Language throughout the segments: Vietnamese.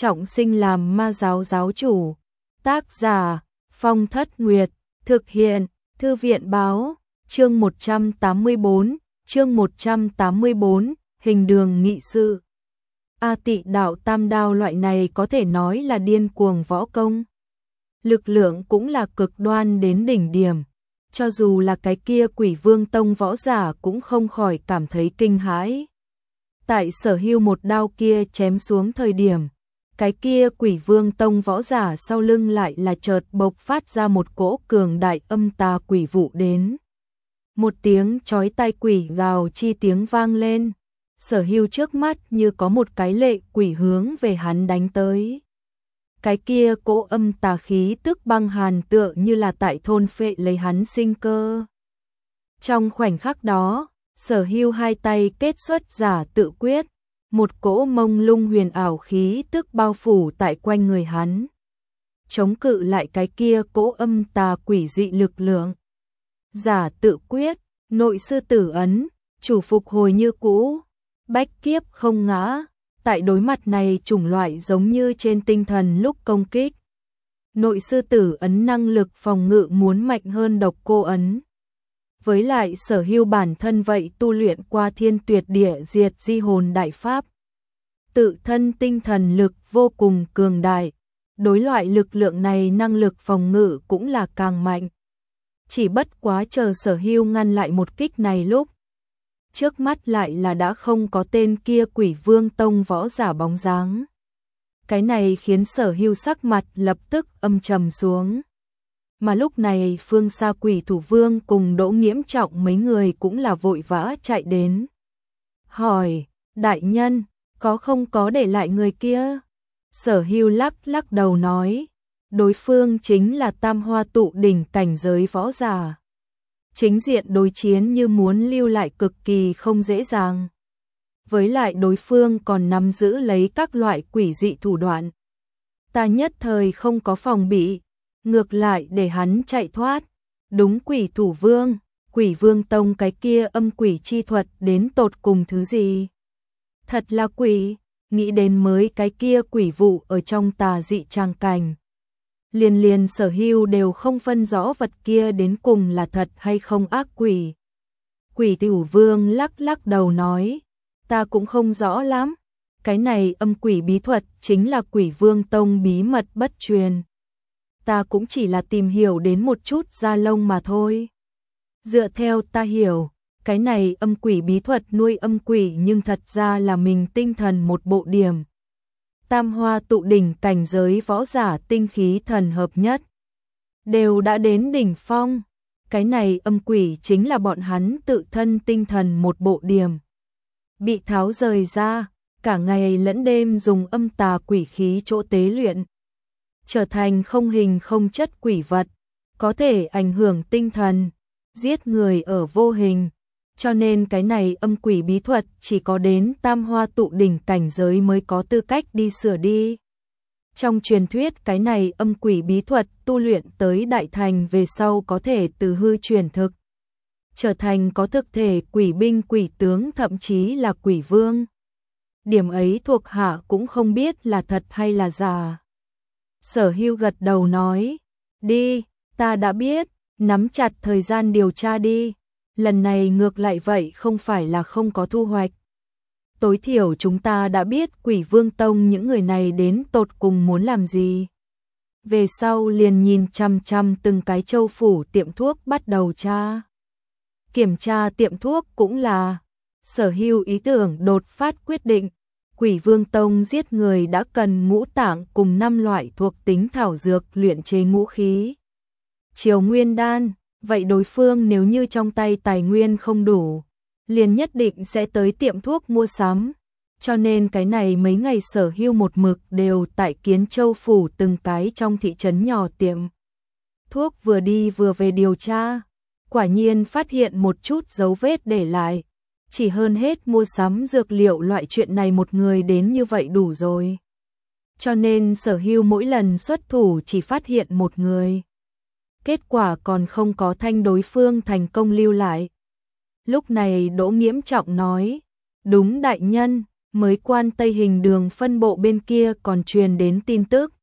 trọng sinh làm ma giáo giáo chủ. Tác giả Phong Thất Nguyệt. Thực hiện Thư viện báo. Chương 184. Hình đường nghị sự. A Tị đạo tam đao loại này có thể nói là điên cuồng võ công. Lực lượng cũng là cực đoan đến đỉnh điểm. Cho dù là cái kia Quỷ Vương Tông võ giả cũng không khỏi cảm thấy kinh hãi. Tại Sở Hưu một đao kia chém xuống thời điểm, cái kia Quỷ Vương Tông võ giả sau lưng lại là chợt bộc phát ra một cỗ cường đại âm tà quỷ vụ đến. Một tiếng chói tai quỷ gào chi tiếng vang lên. Sở Hưu trước mắt như có một cái lệ quỷ hướng về hắn đánh tới. Cái kia cỗ âm tà khí tức băng hàn tựa như là tại thôn phệ lấy hắn sinh cơ. Trong khoảnh khắc đó, Sở Hưu hai tay kết xuất giả tự quyết, một cỗ mông lung huyền ảo khí tức bao phủ tại quanh người hắn, chống cự lại cái kia cỗ âm tà quỷ dị lực lượng. Giả tự quyết, nội sư tử ấn, chủ phục hồi như cũ, bách kiếp không ngã. Tại đối mặt này chủng loại giống như trên tinh thần lúc công kích, nội sư tử ấn năng lực phòng ngự muốn mạnh hơn độc cô ấn. Với lại Sở Hưu bản thân vậy tu luyện qua thiên tuyệt địa diệt di hồn đại pháp. Tự thân tinh thần lực vô cùng cường đại, đối loại lực lượng này năng lực phòng ngự cũng là càng mạnh. Chỉ bất quá chờ Sở Hưu ngăn lại một kích này lúc, trước mắt lại là đã không có tên kia Quỷ Vương Tông võ giả bóng dáng. Cái này khiến Sở Hưu sắc mặt lập tức âm trầm xuống. Mà lúc này phương xa Quỷ Thủ Vương cùng Đỗ Nghiễm Trọng mấy người cũng là vội vã chạy đến. Hỏi, đại nhân, có không có để lại người kia? Sở Hưu lắc đầu nói, đối phương chính là Tam Hoa Tụ đỉnh cảnh giới võ giả. Chính diện đối chiến như muốn lưu lại cực kỳ không dễ dàng. Với lại đối phương còn nắm giữ lấy các loại quỷ dị thủ đoạn. Ta nhất thời không có phòng bị, ngược lại để hắn chạy thoát. Đúng Quỷ Thủ Vương, Quỷ Vương Tông cái kia âm quỷ chi thuật đến tột cùng thứ gì? Thật là quỷ, nghĩ đến mới cái kia quỷ vụ ở trong tà dị tràng cảnh. Liền Sở Hưu đều không phân rõ vật kia đến cùng là thật hay không ác quỷ. Quỷ Thủ Vương lắc đầu nói, ta cũng không rõ lắm, cái này âm quỷ bí thuật chính là Quỷ Vương Tông bí mật bất truyền. Ta cũng chỉ là tìm hiểu đến một chút da lông mà thôi. Dựa theo ta hiểu, cái này âm quỷ bí thuật nuôi âm quỷ nhưng thật ra là mình tinh thần một bộ điểm. Tam Hoa Tụ đỉnh cảnh giới võ giả tinh khí thần hợp nhất, đều đã đến đỉnh phong. Cái này âm quỷ chính là bọn hắn tự thân tinh thần một bộ điểm. Bị tháo rời ra, cả ngày lẫn đêm dùng âm tà quỷ khí chỗ tế luyện, trở thành không hình không chất quỷ vật, có thể ảnh hưởng tinh thần, giết người ở vô hình. Cho nên cái này âm quỷ bí thuật chỉ có đến Tam Hoa Tụ đỉnh cảnh giới mới có tư cách đi sửa đi. Trong truyền thuyết cái này âm quỷ bí thuật tu luyện tới đại thành về sau có thể từ hư chuyển thực, trở thành có thực thể quỷ binh quỷ tướng thậm chí là quỷ vương. Điểm ấy thuộc hạ cũng không biết là thật hay là giả. Sở Hưu gật đầu nói, đi, ta đã biết, nắm chặt thời gian điều tra đi. Lần này ngược lại vậy không phải là không có thu hoạch. Tối thiểu chúng ta đã biết Quỷ Vương Tông những người này đến tột cùng muốn làm gì. Về sau liền nhìn chăm từng cái châu phủ tiệm thuốc bắt đầu tra. Kiểm tra tiệm thuốc cũng là Sở Hưu ý tưởng đột phát quyết định. Quỷ Vương Tông giết người đã cần ngũ tạng cùng 5 loại thuộc tính thảo dược luyện chế ngũ khí. Triều Nguyên Đan. Vậy đối phương nếu như trong tay tài nguyên không đủ, liền nhất định sẽ tới tiệm thuốc mua sắm. Cho nên cái này mấy ngày Sở Hưu một mực đều tại Kiến Châu phủ từng cái trong thị trấn nhỏ tiệm thuốc vừa đi vừa về điều tra. Quả nhiên phát hiện một chút dấu vết để lại. Chỉ hơn hết mua sắm dược liệu loại chuyện này một người đến như vậy đủ rồi. Cho nên Sở Hưu mỗi lần xuất thủ chỉ phát hiện một người. Kết quả còn không có thanh đối phương thành công lưu lại. Lúc này Đỗ Nghiễm Trọng nói, đúng đại nhân, mới Quan Tây Hình Đường phân bộ bên kia còn truyền đến tin tức,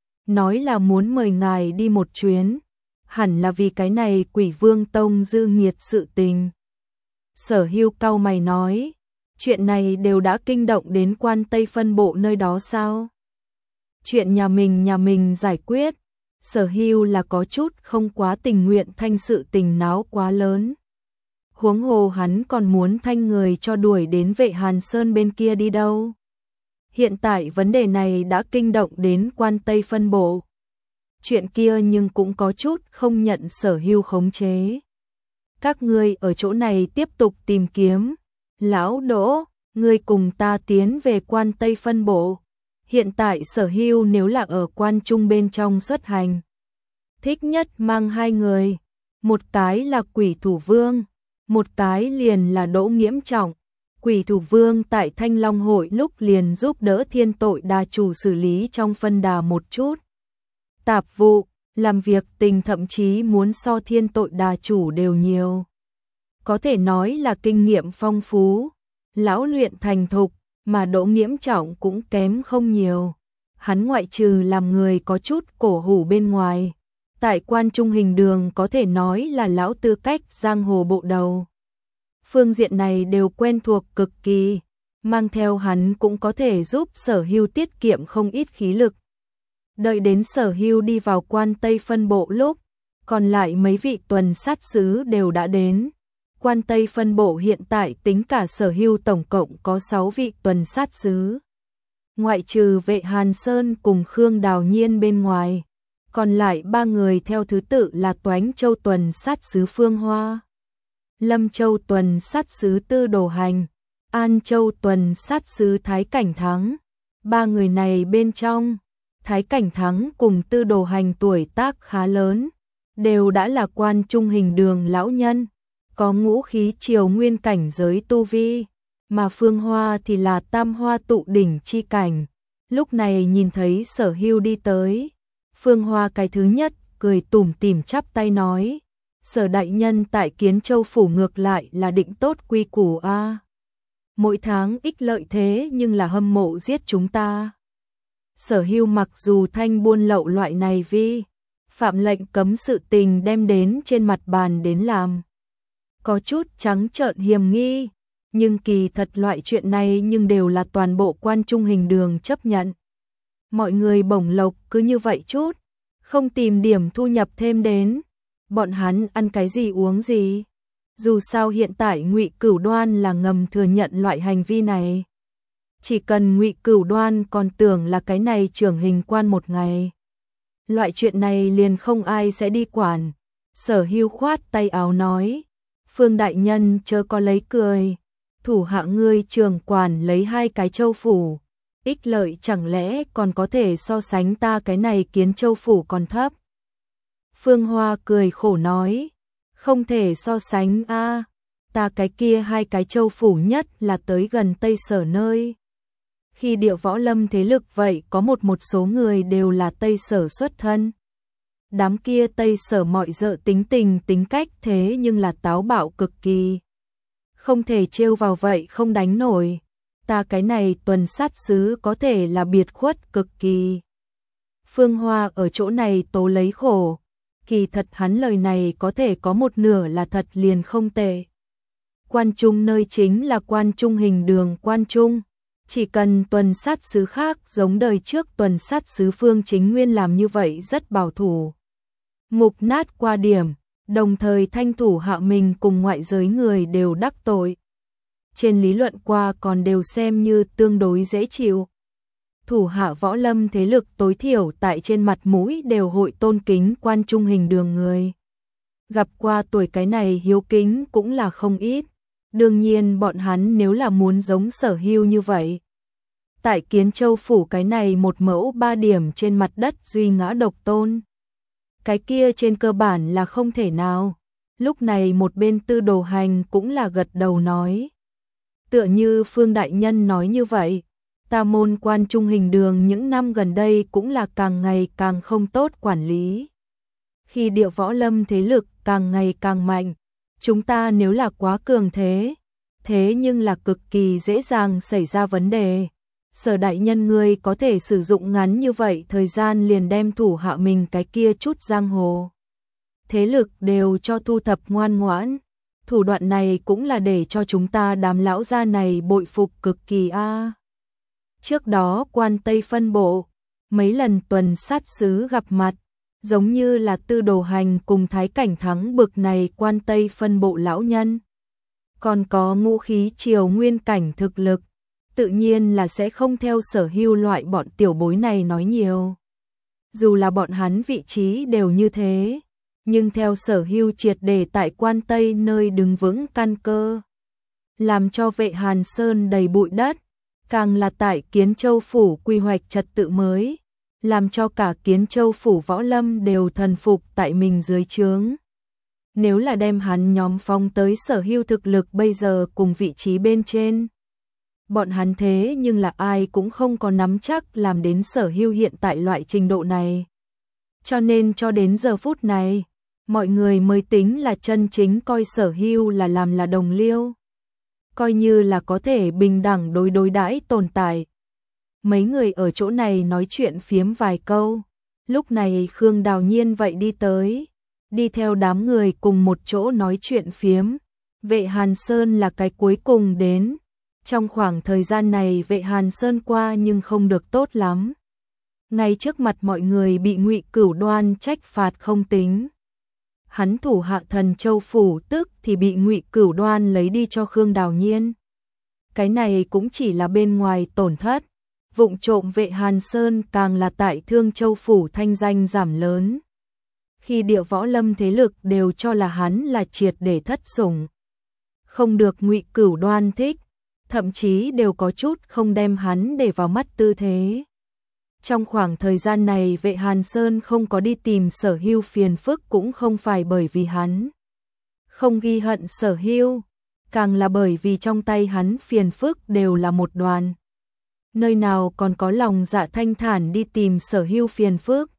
nói là muốn mời ngài đi một chuyến, hẳn là vì cái này Quỷ Vương Tông dư nghiệt sự tình. Sở Hưu cau mày nói, chuyện này đều đã kinh động đến Quan Tây phân bộ nơi đó sao? Chuyện nhà mình giải quyết, Sở Hưu là có chút không quá tình nguyện thanh sự tình náo quá lớn. Huống hồ hắn còn muốn thanh người cho đuổi đến Vệ Hàn Sơn bên kia đi đâu. Hiện tại vấn đề này đã kinh động đến Quan Tây phân bộ. Chuyện kia nhưng cũng có chút không nhận Sở Hưu khống chế. Các ngươi ở chỗ này tiếp tục tìm kiếm. Lão Đỗ, ngươi cùng ta tiến về Quan Tây phân bộ. Hiện tại Sở Hưu nếu là ở Quan Trung bên trong xuất hành, thích nhất mang hai người. Một cái là Quỷ Thủ Vương, một cái liền là Đỗ Nghiễm Trọng. Quỷ Thủ Vương tại Thanh Long Hội lúc liền giúp đỡ Thiên Tội Đà chủ xử lý trong phân đà một chút tạp vụ, làm việc tình thậm chí muốn so Thiên Tội Đà chủ đều nhiều. Có thể nói là kinh nghiệm phong phú, lão luyện thành thục, mà Đỗ Nghiễm Trọng cũng kém không nhiều. Hắn ngoại trừ làm người có chút cổ hủ bên ngoài, tại Quan Trung Hình Đường có thể nói là lão tư cách giang hồ bộ đầu. Phương diện này đều quen thuộc cực kỳ, mang theo hắn cũng có thể giúp Sở Hưu tiết kiệm không ít khí lực. Đợi đến Sở Hưu đi vào Quan Tây phân bộ lúc, còn lại mấy vị tuần sát sứ đều đã đến. Quan Tây phân bộ hiện tại tính cả Sở Hưu tổng cộng có 6 vị tuần sát sứ. Ngoại trừ Vệ Hàn Sơn cùng Khương Đào Nhiên bên ngoài, còn lại 3 người theo thứ tự là Toánh Châu tuần sát sứ Phương Hoa, Lâm Châu tuần sát sứ Tư Đồ Hành, An Châu tuần sát sứ Thái Cảnh Thắng. 3 người này bên trong, Thái Cảnh Thắng cùng Tư Đồ Hành tuổi tác khá lớn, đều đã là Quan Trung Hình Đường lão nhân, có ngũ khí triều nguyên cảnh giới tu vi, mà Phương Hoa thì là tam hoa tụ đỉnh chi cảnh. Lúc này nhìn thấy Sở Hưu đi tới, Phương Hoa cái thứ nhất cười tủm tỉm chắp tay nói, Sở đại nhân tại Kiến Châu phủ ngược lại là định tốt quy củ a. Mỗi tháng ích lợi thế nhưng là hâm mộ giết chúng ta. Sở Hưu mặc dù thanh buôn lậu loại này vi phạm lệnh cấm sự tình đem đến trên mặt bàn đến làm, có chút trắng trợn hiềm nghi, nhưng kỳ thật loại chuyện này nhưng đều là toàn bộ Quan Trung Hình Đường chấp nhận. Mọi người bổng lộc cứ như vậy chút, không tìm điểm thu nhập thêm đến, bọn hắn ăn cái gì uống gì. Dù sao hiện tại Ngụy Cửu Đoan là ngầm thừa nhận loại hành vi này. Chỉ cần Ngụy Cửu Đoan còn tưởng là cái này trưởng hình quan một ngày, loại chuyện này liền không ai sẽ đi quản. Sở Hưu khoát tay áo nói, Phương đại nhân chớ có lấy cười, thủ hạ ngươi trưởng quản lấy 2 cái châu phủ, ích lợi chẳng lẽ còn có thể so sánh ta cái này Kiến Châu phủ còn thấp. Phương Hoa cười khổ nói, không thể so sánh a, ta cái kia 2 cái châu phủ nhất là tới gần Tây Sở nơi. Khi Địa Võ Lâm thế lực vậy có một số người đều là Tây Sở xuất thân. Đám kia Tây Sở mọi dợ tính tình tính cách thế nhưng là táo bạo cực kỳ. Không thể trêu vào vậy không đánh nổi. Ta cái này tuần sát sứ có thể là biệt khuất cực kỳ. Phương Hoa ở chỗ này tố lấy khổ. Kỳ thật hắn lời này có thể có một nửa là thật liền không tệ. Quan Trung nơi chính là Quan Trung Hình Đường Quan Trung. Chỉ cần tuần sát sứ khác giống đời trước tuần sát sứ Phương Chính Nguyên làm như vậy rất bảo thủ, mục nát qua điểm, đồng thời thanh thủ hạ mình cùng ngoại giới người đều đắc tội. Trên lý luận qua còn đều xem như tương đối dễ chịu. Thủ hạ võ lâm thế lực tối thiểu tại trên mặt mũi đều hội tôn kính Quan Trung Hình Đường người. Gặp qua tuổi cái này hiếu kính cũng là không ít. Đương nhiên bọn hắn nếu là muốn giống Sở Hưu như vậy, tại Kiến Châu phủ cái này một mẫu 3 điểm trên mặt đất duy ngã độc tôn, cái kia trên cơ bản là không thể nào. Lúc này một bên Tư Đồ Hành cũng là gật đầu nói, tựa như Phương đại nhân nói như vậy, ta môn Quan Trung Hình Đường những năm gần đây cũng là càng ngày càng không tốt quản lý. Khi Địa Võ Lâm thế lực càng ngày càng mạnh, chúng ta nếu là quá cường thế, thế nhưng là cực kỳ dễ dàng xảy ra vấn đề. Sở đại nhân ngươi có thể sử dụng ngắn như vậy thời gian liền đem thủ hạ mình cái kia chút giang hồ thế lực đều cho thu thập ngoan ngoãn. Thủ đoạn này cũng là để cho chúng ta đám lão gia này bội phục cực kỳ a. Trước đó quan Tây phân bộ, mấy lần tuần sát sứ gặp mặt, giống như là Tư Đồ Hành cùng Thái Cảnh Thắng bực này quan Tây phân bộ lão nhân. Còn có ngũ khí triều nguyên cảnh thực lực, tự nhiên là sẽ không theo Sở Hưu loại bọn tiểu bối này nói nhiều. Dù là bọn hắn vị trí đều như thế, nhưng theo Sở Hưu triệt để tại quan Tây nơi đứng vững căn cơ, làm cho Vệ Hàn Sơn đầy bụi đất, càng là tại Kiến Châu phủ quy hoạch trật tự mới, làm cho cả Kiến Châu phủ võ lâm đều thần phục tại mình dưới trướng. Nếu là đem hắn nhóm phong tới Sở Hưu thực lực bây giờ cùng vị trí bên trên, bọn hắn thế nhưng là ai cũng không có nắm chắc làm đến Sở Hưu hiện tại loại trình độ này. Cho nên cho đến giờ phút này, mọi người mới tính là chân chính coi Sở Hưu là làm là đồng liêu, coi như là có thể bình đẳng đối đãi tồn tại. Mấy người ở chỗ này nói chuyện phiếm vài câu, lúc này Khương Đào Nhiên vậy đi tới, đi theo đám người cùng một chỗ nói chuyện phiếm. Vệ Hàn Sơn là cái cuối cùng đến. Trong khoảng thời gian này Vệ Hàn Sơn qua nhưng không được tốt lắm. Ngay trước mặt mọi người bị Ngụy Cửu Đoan trách phạt không tính. Hắn thủ hạ Thần Châu phủ tức thì bị Ngụy Cửu Đoan lấy đi cho Khương Đào Nhiên. Cái này cũng chỉ là bên ngoài tổn thất. Vụng trộm Vệ Hàn Sơn càng là tại Thương Châu phủ thanh danh giảm lớn. Khi địa võ lâm thế lực đều cho là hắn là triệt để thất sủng, không được Ngụy Cửu Đoan thích, thậm chí đều có chút không đem hắn để vào mắt tư thế. Trong khoảng thời gian này Vệ Hàn Sơn không có đi tìm Sở Hưu phiền phức cũng không phải bởi vì hắn không ghi hận Sở Hưu, càng là bởi vì trong tay hắn phiền phức đều là một đoàn. Nơi nào còn có lòng dạ thanh thản đi tìm Sở Hưu phiền phức.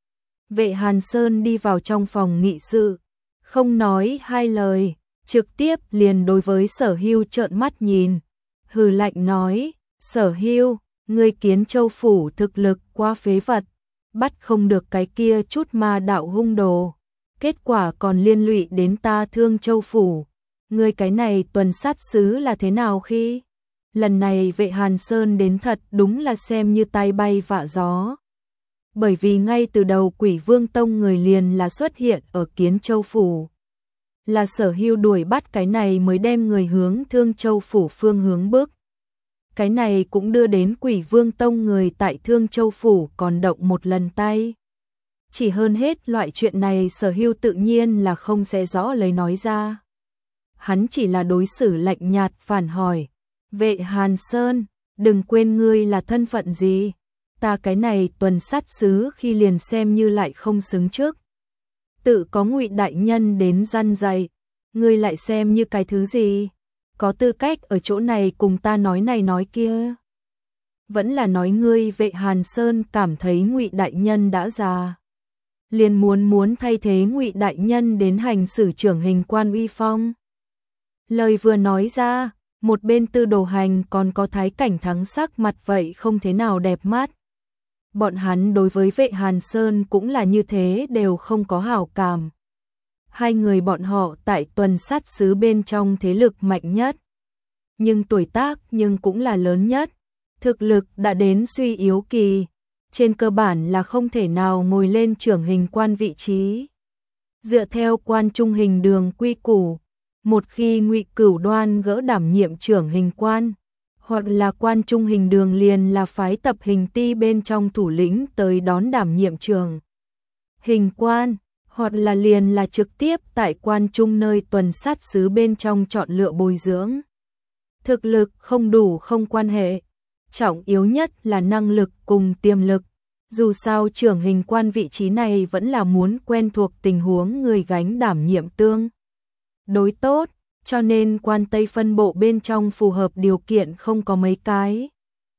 Vệ Hàn Sơn đi vào trong phòng nghị sự, không nói hai lời, trực tiếp liền đối với Sở Hưu trợn mắt nhìn, hừ lạnh nói: Sở Hưu, ngươi Kiến Châu phủ thực lực quá phế vật, bắt không được cái kia chút ma đạo hung đồ, kết quả còn liên lụy đến ta Thương Châu phủ, ngươi cái này tuần sát sứ là thế nào khi? Lần này Vệ Hàn Sơn đến thật đúng là xem như tai bay vạ gió. Bởi vì ngay từ đầu Quỷ Vương Tông người liền là xuất hiện ở Kiến Châu phủ. Là Sở Hưu đuổi bắt cái này mới đem người hướng Thương Châu phủ phương hướng bước. Cái này cũng đưa đến Quỷ Vương Tông người tại Thương Châu phủ còn động một lần tay. Chỉ hơn hết loại chuyện này Sở Hưu tự nhiên là không sẽ rõ lấy nói ra. Hắn chỉ là đối xử lạnh nhạt phản hỏi: Vệ Hàn Sơn, đừng quên ngươi là thân phận gì? Ta cái này tuần sát sứ khi liền xem như lại không xứng trước. Tự có Ngụy đại nhân đến răn dạy, ngươi lại xem như cái thứ gì? Có tư cách ở chỗ này cùng ta nói này nói kia? Vẫn là nói ngươi Vệ Hàn Sơn cảm thấy Ngụy đại nhân đã già, liền muốn thay thế Ngụy đại nhân đến hành xử trưởng hình quan uy phong. Lời vừa nói ra, một bên Tư Đồ Hành còn có Thái Cảnh Thắng sắc mặt vậy không thế nào đẹp mắt. Bọn hắn đối với Vệ Hàn Sơn cũng là như thế, đều không có hảo cảm. Hai người bọn họ tại tuần sát sứ bên trong thế lực mạnh nhất, nhưng tuổi tác nhưng cũng là lớn nhất, thực lực đã đến suy yếu kỳ, trên cơ bản là không thể nào ngồi lên trưởng hình quan vị trí. Dựa theo Quan Trung Hình Đường quy củ, một khi Ngụy Cửu Đoan gỡ đảm nhiệm trưởng hình quan, hoặc là Quan Trung Hình Đường liền là phái tập hình ti bên trong thủ lĩnh tới đón đảm nhiệm trưởng hình quan, hoặc là liền là trực tiếp tại Quan Trung nơi tuần sát sứ bên trong chọn lựa bồi dưỡng. Thực lực không đủ không quan hệ, trọng yếu nhất là năng lực cùng tiềm lực. Dù sao trưởng hình quan vị trí này vẫn là muốn quen thuộc tình huống người gánh đảm nhiệm tương đối tốt, cho nên Quan Tây phân bộ bên trong phù hợp điều kiện không có mấy cái.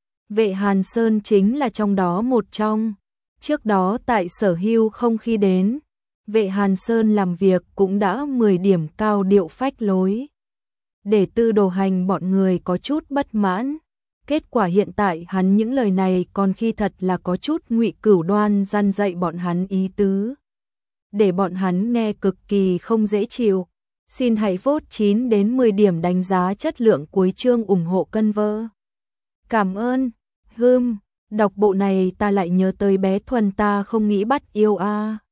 Vệ Hàn Sơn chính là trong đó một trong. Trước đó tại Sở Hưu không khi đến, Vệ Hàn Sơn làm việc cũng đã 10 điểm cao điệu phách lối. để Tư Đồ Hành bọn người có chút bất mãn. Kết quả hiện tại hắn những lời này còn khi thật là có chút Ngụy Cửu Đoan răn dạy bọn hắn ý tứ, để bọn hắn nghe cực kỳ không dễ chịu. Xin hãy vote 9 đến 10 điểm đánh giá chất lượng cuối chương ủng hộ cân vơ. Cảm ơn. Đọc bộ này ta lại nhớ tới bé Thuần ta không nghĩ bắt yêu a.